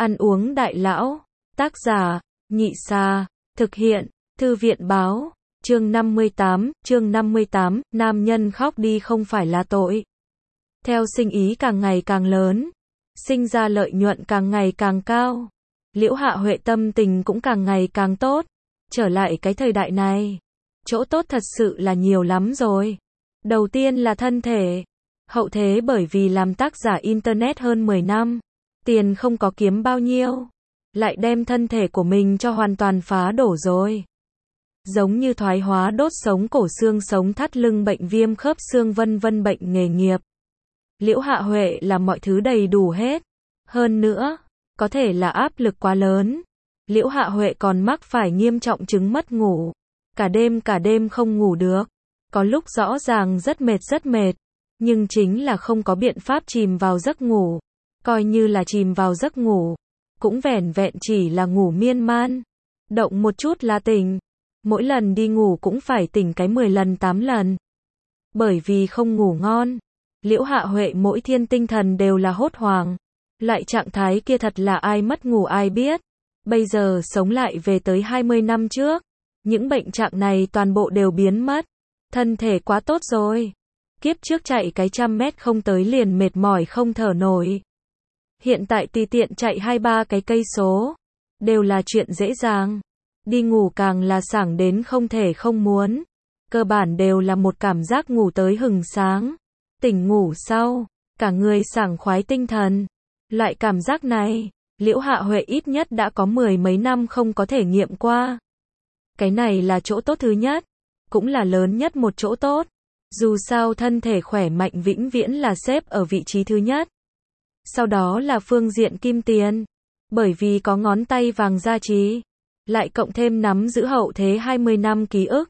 Ăn uống đại lão. Tác giả, Nhị Sa. Thực hiện, Thư viện báo. Chương 58, nam nhân khóc đi không phải là tội. Theo sinh ý càng ngày càng lớn, sinh ra lợi nhuận càng ngày càng cao, Liễu Hạ Huệ tâm tình cũng càng ngày càng tốt. Trở lại cái thời đại này, chỗ tốt thật sự là nhiều lắm rồi. Đầu tiên là thân thể. Hậu thế bởi vì làm tác giả Internet hơn 10 năm, tiền không có kiếm bao nhiêu, lại đem thân thể của mình cho hoàn toàn phá đổ rồi. Giống như thoái hóa đốt sống cổ xương sống thắt lưng bệnh viêm khớp xương vân vân bệnh nghề nghiệp. Liễu Hạ Huệ là mọi thứ đầy đủ hết. Hơn nữa, có thể là áp lực quá lớn. Liễu Hạ Huệ còn mắc phải nghiêm trọng chứng mất ngủ. Cả đêm không ngủ được. Có lúc rõ ràng rất mệt, nhưng chính là không có biện pháp chìm vào giấc ngủ. Coi như là chìm vào giấc ngủ, cũng vẻn vẹn chỉ là ngủ miên man. Động một chút là tỉnh. Mỗi lần đi ngủ cũng phải tỉnh cái 10 lần 8 lần. Bởi vì không ngủ ngon, Liễu Hạ Huệ mỗi thiên tinh thần đều là hốt hoảng. Loại trạng thái kia thật là ai mất ngủ ai biết. Bây giờ sống lại về tới 20 năm trước, những bệnh trạng này toàn bộ đều biến mất. Thân thể quá tốt rồi. Kiếp trước chạy cái 100 mét không tới liền mệt mỏi không thở nổi. Hiện tại tùy tiện chạy 2-3 cái cây số, đều là chuyện dễ dàng. Đi ngủ càng là sảng đến không thể không muốn. Cơ bản đều là một cảm giác ngủ tới hừng sáng. Tỉnh ngủ sau, cả người sảng khoái tinh thần. Loại cảm giác này, Liễu Hạ Huệ ít nhất đã có 10 mấy năm không có thể nghiệm qua. Cái này là chỗ tốt thứ nhất, cũng là lớn nhất một chỗ tốt. Dù sao thân thể khỏe mạnh vĩnh viễn là xếp ở vị trí thứ nhất. Sau đó là phương diện kim tiền. Bởi vì có ngón tay vàng gia trì, lại cộng thêm nắm giữ hậu thế 20 năm ký ức.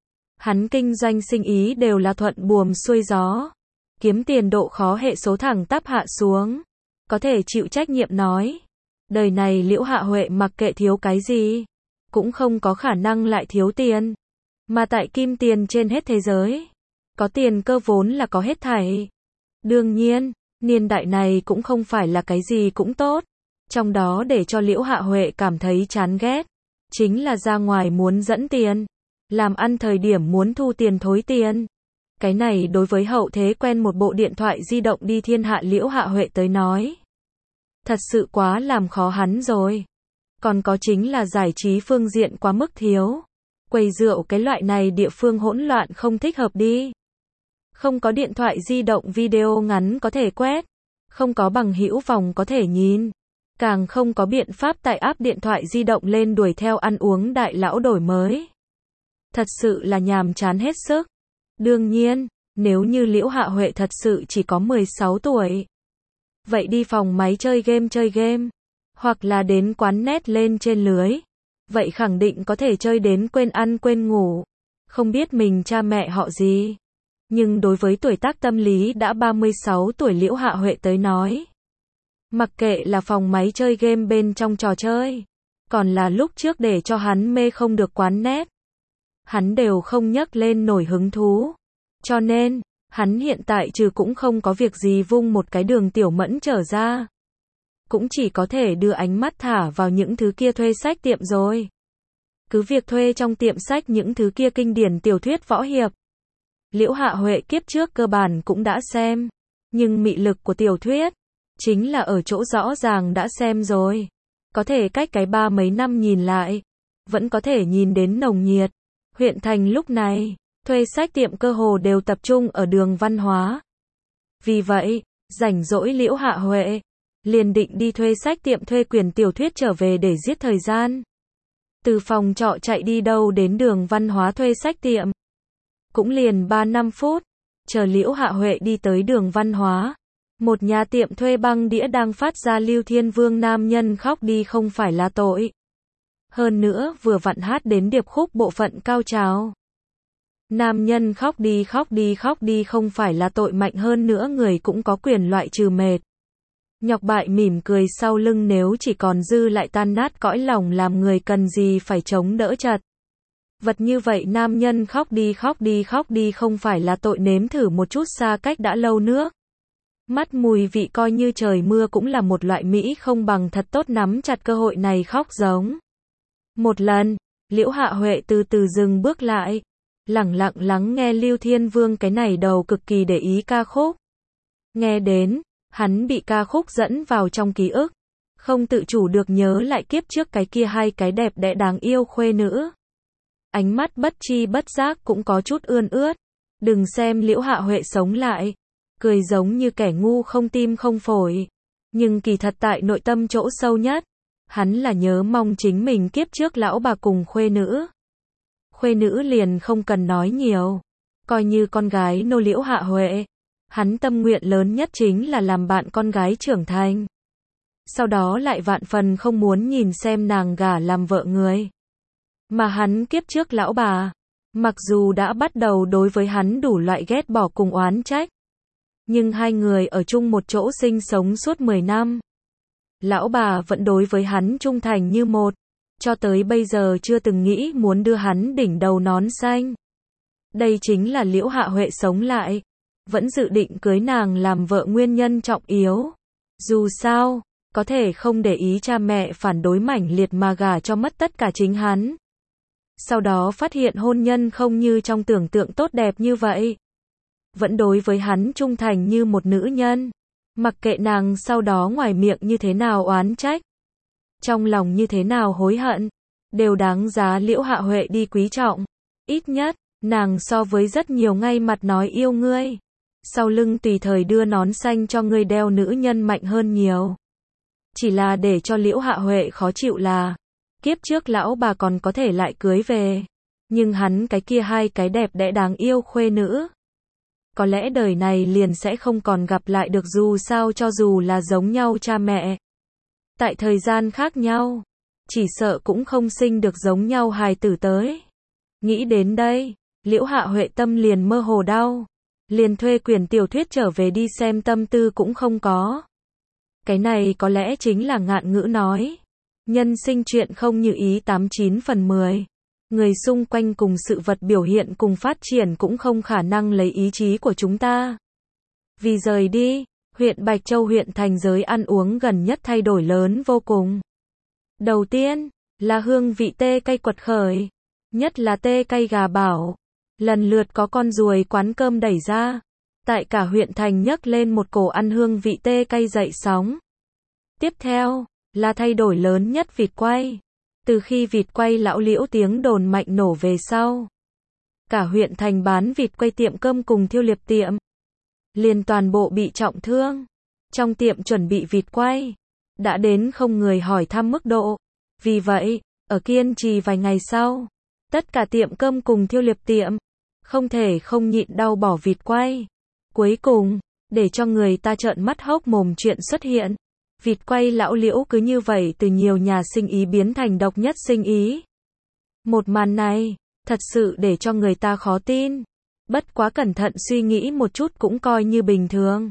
Hắn kinh doanh sinh ý đều là thuận buồm xuôi gió. Kiếm tiền độ khó hệ số thẳng tắp hạ xuống. Có thể chịu trách nhiệm nói. Đời này Liễu Hạ Huệ mặc kệ thiếu cái gì, cũng không có khả năng lại thiếu tiền. Mà tại kim tiền trên hết thế giới, có tiền cơ vốn là có hết thảy. Đương nhiên, niên đại này cũng không phải là cái gì cũng tốt. Trong đó để cho Liễu Hạ Huệ cảm thấy chán ghét, chính là ra ngoài muốn dẫn tiền, làm ăn thời điểm muốn thu tiền thối tiền. Cái này đối với hậu thế quen một bộ điện thoại di động đi thiên hạ Liễu Hạ Huệ tới nói, thật sự quá làm khó hắn rồi. Còn có chính là giải trí phương diện quá mức thiếu. Quầy rượu cái loại này địa phương hỗn loạn không thích hợp đi. Không có điện thoại di động video ngắn có thể quét, không có bằng hữu vòng có thể nhìn, càng không có biện pháp tải app điện thoại di động lên đuổi theo ăn uống đại lão đổi mới. Thật sự là nhàm chán hết sức. Đương nhiên, nếu như Liễu Hạ Huệ thật sự chỉ có 16 tuổi, vậy đi phòng máy chơi game, hoặc là đến quán net lên trên lưới, vậy khẳng định có thể chơi đến quên ăn quên ngủ, không biết mình cha mẹ họ gì. Nhưng đối với tuổi tác tâm lý đã 36 tuổi Liễu Hạ Huệ tới nói, mặc kệ là phòng máy chơi game bên trong trò chơi, còn là lúc trước để cho hắn mê không được quán net, hắn đều không nhắc lên nổi hứng thú. Cho nên, hắn hiện tại trừ cũng không có việc gì vung một cái Đường Tiểu Mẫn trở ra, cũng chỉ có thể đưa ánh mắt thả vào những thứ kia thuê sách tiệm rồi. Cứ việc thuê trong tiệm sách những thứ kia kinh điển tiểu thuyết võ hiệp. Liễu Hạ Huệ kiếp trước cơ bản cũng đã xem, nhưng mị lực của tiểu thuyết chính là ở chỗ rõ ràng đã xem rồi. Có thể cách cái 3 mấy năm nhìn lại, vẫn có thể nhìn đến nồng nhiệt. Huyện thành lúc này, thuê sách tiệm cơ hồ đều tập trung ở đường Văn Hóa. Vì vậy, rảnh rỗi Liễu Hạ Huệ liền định đi thuê sách tiệm thuê quyển tiểu thuyết trở về để giết thời gian. Từ phòng trọ chạy đi đâu đến đường Văn Hóa thuê sách tiệm, cũng liền 3-5 phút. Chờ Liễu Hạ Huệ đi tới đường Văn Hóa, một nhà tiệm thuê băng đĩa đang phát ra Lưu Thiên Vương nam nhân khóc đi không phải là tội. Hơn nữa vừa vặn hát đến điệp khúc bộ phận cao trào. Nam nhân khóc đi không phải là tội mạnh hơn nữa người cũng có quyền loại trừ mệt. Nhọc bại mỉm cười sau lưng nếu chỉ còn dư lại tan nát cõi lòng làm người cần gì phải chống đỡ chật. Vật như vậy nam nhân khóc đi không phải là tội nếm thử một chút xa cách đã lâu nước. Mắt mùi vị coi như trời mưa cũng là một loại mỹ không bằng thật tốt nắm chặt cơ hội này khóc giống. Một lần, Liễu Hạ Huệ từ từ dừng bước lại, lẳng lặng lắng nghe Lưu Thiên Vương cái này đầu cực kỳ để ý ca khúc. Nghe đến, hắn bị ca khúc dẫn vào trong ký ức, không tự chủ được nhớ lại kiếp trước cái kia hai cái đẹp đẽ đáng yêu khuê nữ. Ánh mắt bất chi bất giác cũng có chút ươn ướt. Đừng xem Liễu Hạ Huệ sống lại, cười giống như kẻ ngu không tim không phổi. Nhưng kỳ thật tại nội tâm chỗ sâu nhất, hắn là nhớ mong chính mình kiếp trước lão bà cùng khuê nữ. Khuê nữ liền không cần nói nhiều, coi như con gái nô Liễu Hạ Huệ. Hắn tâm nguyện lớn nhất chính là làm bạn con gái trưởng thành. Sau đó lại vạn phần không muốn nhìn xem nàng gả làm vợ người. Mà hắn kiếp trước lão bà, mặc dù đã bắt đầu đối với hắn đủ loại ghét bỏ cùng oán trách, nhưng hai người ở chung một chỗ sinh sống suốt 10 năm. Lão bà vẫn đối với hắn trung thành như một, cho tới bây giờ chưa từng nghĩ muốn đưa hắn đỉnh đầu nón xanh. Đây chính là Liễu Hạ Huệ sống lại, vẫn dự định cưới nàng làm vợ nguyên nhân trọng yếu. Dù sao, có thể không để ý cha mẹ phản đối mãnh liệt mà gả cho mất tất cả chính hắn. Sau đó phát hiện hôn nhân không như trong tưởng tượng tốt đẹp như vậy. Vẫn đối với hắn trung thành như một nữ nhân. Mặc kệ nàng sau đó ngoài miệng như thế nào oán trách, trong lòng như thế nào hối hận, đều đáng giá Liễu Hạ Huệ đi quý trọng. Ít nhất, nàng so với rất nhiều ngay mặt nói yêu ngươi, sau lưng tùy thời đưa nón xanh cho ngươi đeo nữ nhân mạnh hơn nhiều. Chỉ là để cho Liễu Hạ Huệ khó chịu là, kiếp trước lão bà còn có thể lại cưới về, nhưng hắn cái kia hai cái đẹp đẽ đáng yêu khuê nữ, có lẽ đời này liền sẽ không còn gặp lại được, dù sao cho dù là giống nhau cha mẹ, tại thời gian khác nhau, chỉ sợ cũng không sinh được giống nhau hài tử tới. Nghĩ đến đây, Liễu Hạ Huệ tâm liền mơ hồ đau, liền thuê quyển tiểu thuyết trở về đi xem tâm tư cũng không có. Cái này có lẽ chính là ngạn ngữ nói, nhân sinh chuyện không như ý 89/10. Người xung quanh cùng sự vật biểu hiện cùng phát triển cũng không khả năng lấy ý chí của chúng ta. Vì rời đi, huyện Bạch Châu huyện thành giới ăn uống gần nhất thay đổi lớn vô cùng. Đầu tiên, là hương vị tê cay quật khởi, nhất là tê cay gà bảo. Lần lượt có con ruồi quán cơm đẩy ra, tại cả huyện thành nhấc lên một cổ ăn hương vị tê cay dậy sóng. Tiếp theo, là thay đổi lớn nhất vịt quay. Từ khi vịt quay lão Liễu tiếng đồn mạnh nổ về sau, cả huyện thành bán vịt quay tiệm cơm cùng thiêu liệp tiệm liền toàn bộ bị trọng thương. Trong tiệm chuẩn bị vịt quay đã đến không người hỏi thăm mức độ. Vì vậy, ở kiên trì vài ngày sau, tất cả tiệm cơm cùng thiêu liệp tiệm không thể không nhịn đau bỏ vịt quay. Cuối cùng, để cho người ta trợn mắt hốc mồm chuyện xuất hiện. Vịt quay lão Liễu cứ như vậy từ nhiều nhà sinh ý biến thành độc nhất sinh ý. Một màn này, thật sự để cho người ta khó tin. Bất quá cẩn thận suy nghĩ một chút cũng coi như bình thường.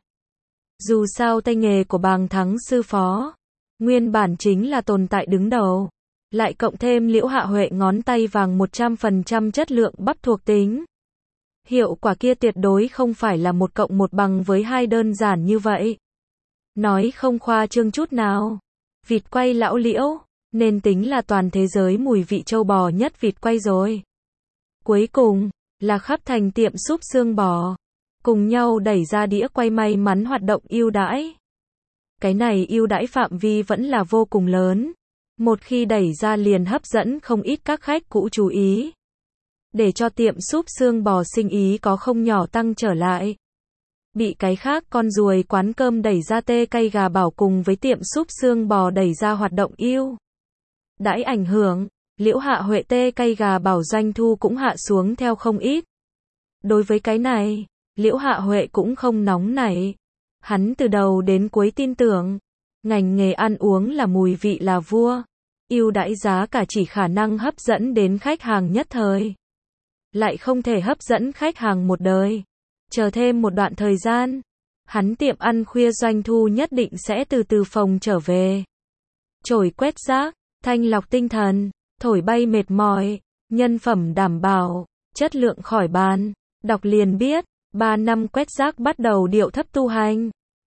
Dù sao tay nghề của Bàng Thắng sư phó, nguyên bản chính là tồn tại đứng đầu. Lại cộng thêm Liễu Hạ Huệ ngón tay vàng 100% chất lượng bắp thuộc tính. Hiệu quả kia tuyệt đối không phải là 1+1 với 2 đơn giản như vậy. Nói không khoa trương chút nào, vịt quay lão Liễu nên tính là toàn thế giới mùi vị trâu bò nhất vịt quay rồi. Cuối cùng, là khắp thành tiệm súp xương bò, cùng nhau đẩy ra đĩa quay may mắn hoạt động ưu đãi. Cái này ưu đãi phạm vi vẫn là vô cùng lớn. Một khi đẩy ra liền hấp dẫn không ít các khách cũ chú ý. Để cho tiệm súp xương bò sinh ý có không nhỏ tăng trở lại. Bị cái khác con ruồi quán cơm đẩy ra tê cay gà bảo cùng với tiệm súp xương bò đẩy ra hoạt động ưu đãi ảnh hưởng, Liễu Hạ Huệ tê cay gà bảo doanh thu cũng hạ xuống theo không ít. Đối với cái này, Liễu Hạ Huệ cũng không nóng nảy. Hắn từ đầu đến cuối tin tưởng, ngành nghề ăn uống là mùi vị là vua. Ưu đãi giá cả chỉ khả năng hấp dẫn đến khách hàng nhất thời, lại không thể hấp dẫn khách hàng một đời. Chờ thêm một đoạn thời gian, hắn tiệm ăn khuya doanh thu nhất định sẽ từ từ phồng trở về. Chổi quét rác, thanh lọc tinh thần, thổi bay mệt mỏi, nhân phẩm đảm bảo, chất lượng khỏi bàn. Đọc liền biết, 3 năm quét rác bắt đầu điệu thấp tu hành.